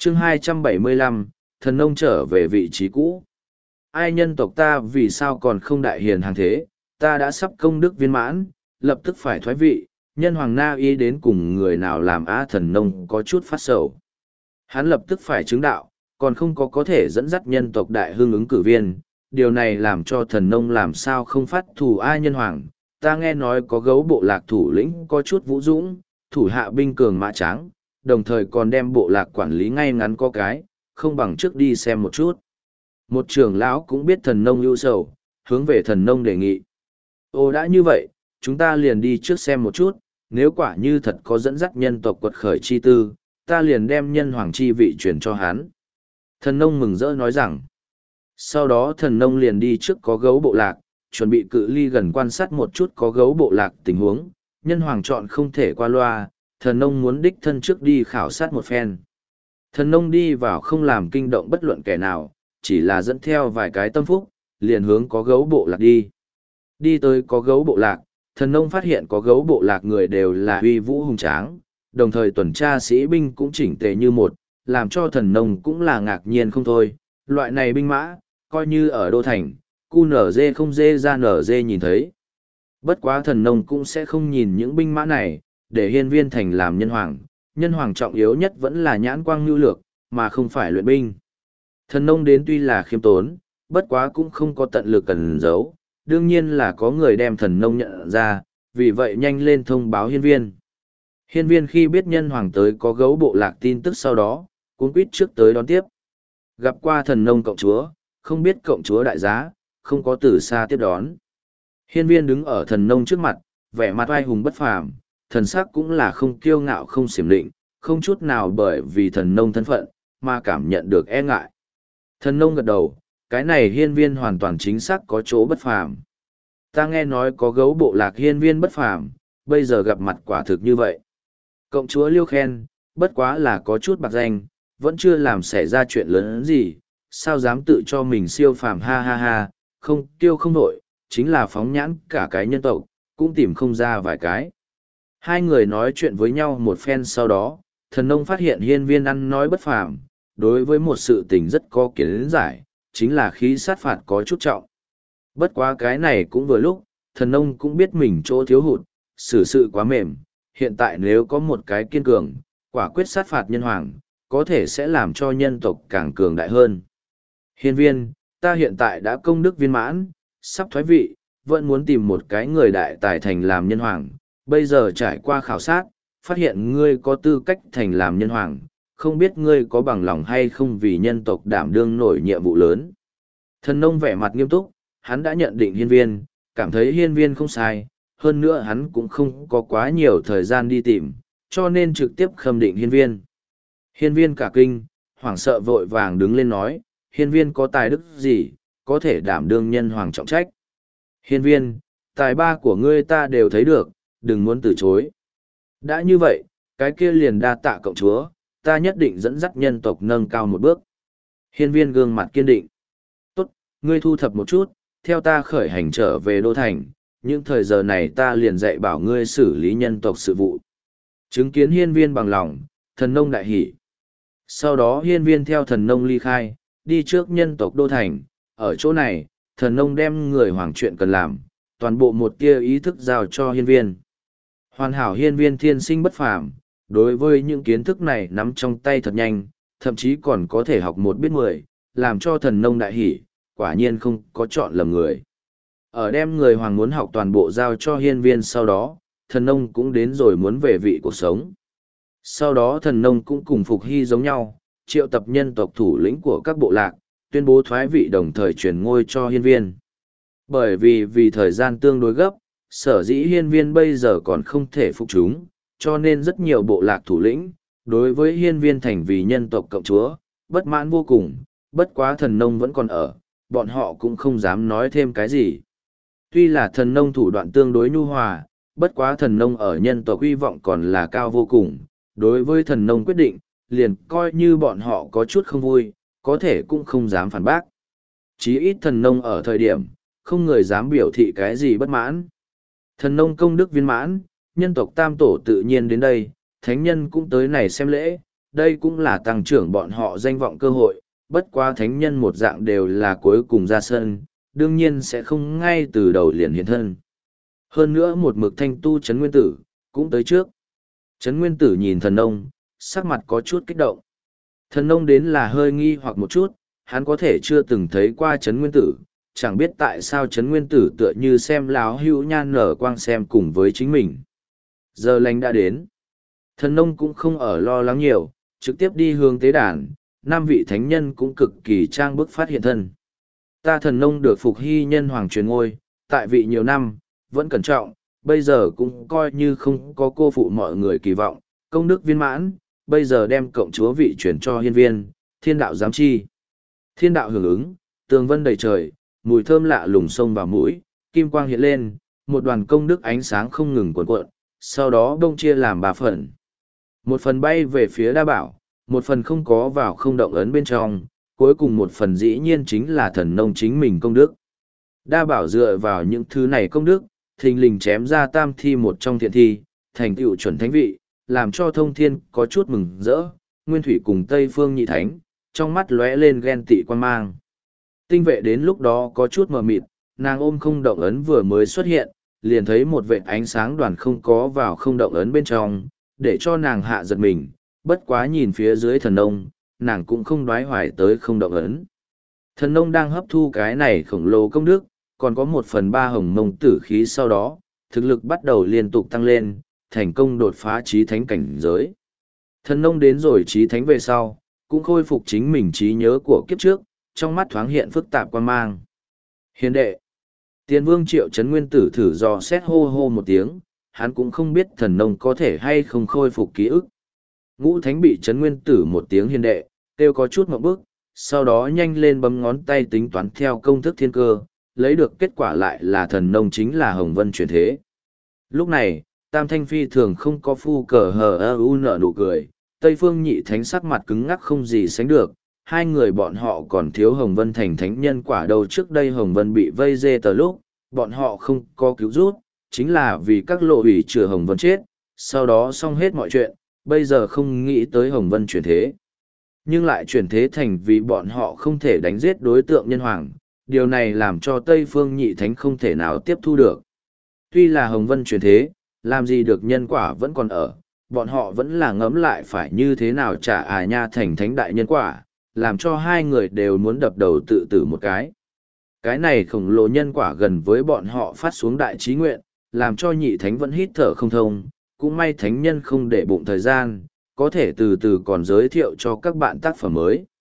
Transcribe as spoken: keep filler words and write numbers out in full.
chương hai trăm bảy mươi lăm, thần nông trở về vị trí cũ. Ai nhân tộc ta vì sao còn không đại hiền hàng thế, ta đã sắp công đức viên mãn, lập tức phải thoái vị, nhân hoàng na ý đến cùng người nào làm á thần nông có chút phát sầu. Hắn lập tức phải chứng đạo, còn không có có thể dẫn dắt nhân tộc đại hưng ứng cử viên, điều này làm cho thần nông làm sao không phát thù ai nhân hoàng. Ta nghe nói có gấu bộ lạc thủ lĩnh có chút vũ dũng, thủ hạ binh cường mã tráng, đồng thời còn đem bộ lạc quản lý ngay ngắn có cái, không bằng trước đi xem một chút. Một trưởng lão cũng biết thần nông ưu sầu, hướng về thần nông đề nghị. Ồ đã như vậy, chúng ta liền đi trước xem một chút, nếu quả như thật có dẫn dắt nhân tộc quật khởi chi tư, ta liền đem nhân hoàng chi vị chuyển cho hắn. Thần nông mừng rỡ nói rằng, sau đó thần nông liền đi trước có gấu bộ lạc, chuẩn bị cự ly gần quan sát một chút có gấu bộ lạc tình huống, nhân hoàng chọn không thể qua loa, thần nông muốn đích thân trước đi khảo sát một phen. Thần nông đi vào không làm kinh động bất luận kẻ nào, chỉ là dẫn theo vài cái tâm phúc, liền hướng có gấu bộ lạc đi. Đi tới có gấu bộ lạc, thần nông phát hiện có gấu bộ lạc người đều là uy vũ hùng tráng, đồng thời tuần tra sĩ binh cũng chỉnh tề như một, làm cho thần nông cũng là ngạc nhiên không thôi. Loại này binh mã, coi như ở đô thành, cu nở dê không dê ra nở dê nhìn thấy. Bất quá thần nông cũng sẽ không nhìn những binh mã này, để hiên viên thành làm nhân hoàng. Nhân hoàng trọng yếu nhất vẫn là nhãn quang nhu lược, mà không phải luyện binh. Thần nông đến tuy là khiêm tốn, bất quá cũng không có tận lực cần giấu, đương nhiên là có người đem thần nông nhận ra, vì vậy nhanh lên thông báo hiên viên. Hiên viên khi biết nhân hoàng tới có gấu bộ lạc tin tức sau đó, cuống quýt trước tới đón tiếp. Gặp qua thần nông cộng chúa, không biết cộng chúa đại giá, không có từ xa tiếp đón. Hiên viên đứng ở thần nông trước mặt, vẻ mặt oai hùng bất phàm, thần sắc cũng là không kiêu ngạo không xiểm định, không chút nào bởi vì thần nông thân phận, mà cảm nhận được e ngại. Thần nông gật đầu, cái này hiên viên hoàn toàn chính xác có chỗ bất phàm. Ta nghe nói có gấu bộ lạc hiên viên bất phàm, bây giờ gặp mặt quả thực như vậy. Cộng chúa liêu khen, bất quá là có chút bạc danh, vẫn chưa làm xảy ra chuyện lớn gì, sao dám tự cho mình siêu phàm ha ha ha, không tiêu không nổi, chính là phóng nhãn cả cái nhân tộc, cũng tìm không ra vài cái. Hai người nói chuyện với nhau một phen sau đó, thần nông phát hiện hiên viên ăn nói bất phàm, đối với một sự tình rất có kiến giải, chính là khí sát phạt có chút trọng. Bất quá cái này cũng vừa lúc, thần nông cũng biết mình chỗ thiếu hụt, xử sự quá mềm, hiện tại nếu có một cái kiên cường, quả quyết sát phạt nhân hoàng, có thể sẽ làm cho nhân tộc càng cường đại hơn. Hiên viên, ta hiện tại đã công đức viên mãn, sắp thoái vị, vẫn muốn tìm một cái người đại tài thành làm nhân hoàng, bây giờ trải qua khảo sát, phát hiện ngươi có tư cách thành làm nhân hoàng, không biết ngươi có bằng lòng hay không vì nhân tộc đảm đương nổi nhiệm vụ lớn. Thần nông vẻ mặt nghiêm túc, hắn đã nhận định hiên viên, cảm thấy hiên viên không sai, hơn nữa hắn cũng không có quá nhiều thời gian đi tìm, cho nên trực tiếp khâm định hiên viên. Hiên viên cả kinh, hoảng sợ vội vàng đứng lên nói, hiên viên có tài đức gì, có thể đảm đương nhân hoàng trọng trách. Hiên viên, tài ba của ngươi ta đều thấy được, đừng muốn từ chối. Đã như vậy, cái kia liền đa tạ cộng chúa, ta nhất định dẫn dắt nhân tộc nâng cao một bước. Hiên viên gương mặt kiên định. Tốt, ngươi thu thập một chút, theo ta khởi hành trở về đô thành, những thời giờ này ta liền dạy bảo ngươi xử lý nhân tộc sự vụ. Chứng kiến hiên viên bằng lòng, thần nông đại hỉ. Sau đó hiên viên theo thần nông ly khai, đi trước nhân tộc đô thành, ở chỗ này, thần nông đem người hoàng chuyện cần làm, toàn bộ một tia ý thức giao cho hiên viên. Hoàn hảo hiên viên thiên sinh bất phàm, đối với những kiến thức này nắm trong tay thật nhanh, thậm chí còn có thể học một biết mười, làm cho thần nông đại hỉ, quả nhiên không có chọn lầm người. Ở đem người hoàng muốn học toàn bộ giao cho hiên viên sau đó, thần nông cũng đến rồi muốn về vị cuộc sống. Sau đó thần nông cũng cùng Phục Hy giống nhau, triệu tập nhân tộc thủ lĩnh của các bộ lạc, tuyên bố thoái vị đồng thời truyền ngôi cho hiên viên. Bởi vì vì thời gian tương đối gấp, sở dĩ hiên viên bây giờ còn không thể phục chúng, cho nên rất nhiều bộ lạc thủ lĩnh, đối với hiên viên thành vì nhân tộc cộng chúa, bất mãn vô cùng, bất quá thần nông vẫn còn ở, bọn họ cũng không dám nói thêm cái gì. Tuy là thần nông thủ đoạn tương đối nhu hòa, bất quá thần nông ở nhân tộc uy vọng còn là cao vô cùng, đối với thần nông quyết định, liền coi như bọn họ có chút không vui, có thể cũng không dám phản bác. Chí ít thần nông ở thời điểm, không người dám biểu thị cái gì bất mãn. Thần nông công đức viên mãn, nhân tộc tam tổ tự nhiên đến đây, thánh nhân cũng tới này xem lễ, đây cũng là tăng trưởng bọn họ danh vọng cơ hội, bất quá thánh nhân một dạng đều là cuối cùng ra sân, đương nhiên sẽ không ngay từ đầu liền hiện thân. Hơn nữa một mực thanh tu Trấn Nguyên Tử, cũng tới trước. Trấn Nguyên Tử nhìn thần nông, sắc mặt có chút kích động. Thần nông đến là hơi nghi hoặc một chút, hắn có thể chưa từng thấy qua Trấn Nguyên Tử, chẳng biết tại sao Trấn Nguyên Tử tựa như xem láo hữu nhan nở quang xem cùng với chính mình. Giờ lành đã đến. Thần nông cũng không ở lo lắng nhiều, trực tiếp đi hướng tế đàn, năm vị thánh nhân cũng cực kỳ trang bức phát hiện thân. Ta thần nông được phục hy nhân hoàng truyền ngôi, tại vị nhiều năm, vẫn cẩn trọng, bây giờ cũng coi như không có cô phụ mọi người kỳ vọng, công đức viên mãn, bây giờ đem cộng chúa vị chuyển cho hiên viên, thiên đạo giám chi. Thiên đạo hưởng ứng, tường vân đầy trời, mùi thơm lạ lùng sông vào mũi, kim quang hiện lên, một đoàn công đức ánh sáng không ngừng cuộn cuộn, sau đó đông chia làm ba phần. Một phần bay về phía đa bảo, một phần không có vào không động ấn bên trong, cuối cùng một phần dĩ nhiên chính là thần nông chính mình công đức. Đa bảo dựa vào những thứ này công đức, thình lình chém ra tam thi một trong thiện thi, thành tựu chuẩn thánh vị, làm cho thông thiên có chút mừng rỡ, nguyên thủy cùng Tây Phương nhị thánh, trong mắt lóe lên ghen tị quan mang. Tinh vệ đến lúc đó có chút mờ mịt, nàng ôm không động ấn vừa mới xuất hiện, liền thấy một vệt ánh sáng đoàn không có vào không động ấn bên trong, để cho nàng hạ giật mình, bất quá nhìn phía dưới thần nông, nàng cũng không đoái hoài tới không động ấn. Thần nông đang hấp thu cái này khổng lồ công đức, còn có một phần ba hồng mông tử khí sau đó, thực lực bắt đầu liên tục tăng lên, thành công đột phá trí thánh cảnh giới. Thần nông đến rồi trí thánh về sau, cũng khôi phục chính mình trí nhớ của kiếp trước, trong mắt thoáng hiện phức tạp quan mang. Hiền đệ, Tiền Vương Triệu Trấn Nguyên Tử thử dò xét hô hô một tiếng, hắn cũng không biết thần nông có thể hay không khôi phục ký ức. Ngũ Thánh bị Trấn Nguyên Tử một tiếng hiền đệ, kêu có chút một bước, sau đó nhanh lên bấm ngón tay tính toán theo công thức thiên cơ, lấy được kết quả lại là thần nông chính là Hồng Vân chuyển thế. Lúc này, Tam Thanh Phi thường không có phu cờ hờ ơ u nở nụ cười, Tây Phương nhị thánh sắc mặt cứng ngắc không gì sánh được, hai người bọn họ còn thiếu Hồng Vân thành thánh nhân quả đầu trước đây Hồng Vân bị vây dê tờ lúc, bọn họ không có cứu rút, chính là vì các lộ ủy chừa Hồng Vân chết, sau đó xong hết mọi chuyện, bây giờ không nghĩ tới Hồng Vân chuyển thế. Nhưng lại chuyển thế thành vì bọn họ không thể đánh giết đối tượng nhân hoàng, điều này làm cho Tây Phương nhị thánh không thể nào tiếp thu được. Tuy là Hồng Vân chuyển thế, làm gì được nhân quả vẫn còn ở, bọn họ vẫn là ngẫm lại phải như thế nào trả à nha thành thánh đại nhân quả, làm cho hai người đều muốn đập đầu tự tử một cái. Cái này khổng lồ nhân quả gần với bọn họ phát xuống đại trí nguyện, làm cho nhị thánh vẫn hít thở không thông, cũng may thánh nhân không để bụng thời gian, có thể từ từ còn giới thiệu cho các bạn tác phẩm mới.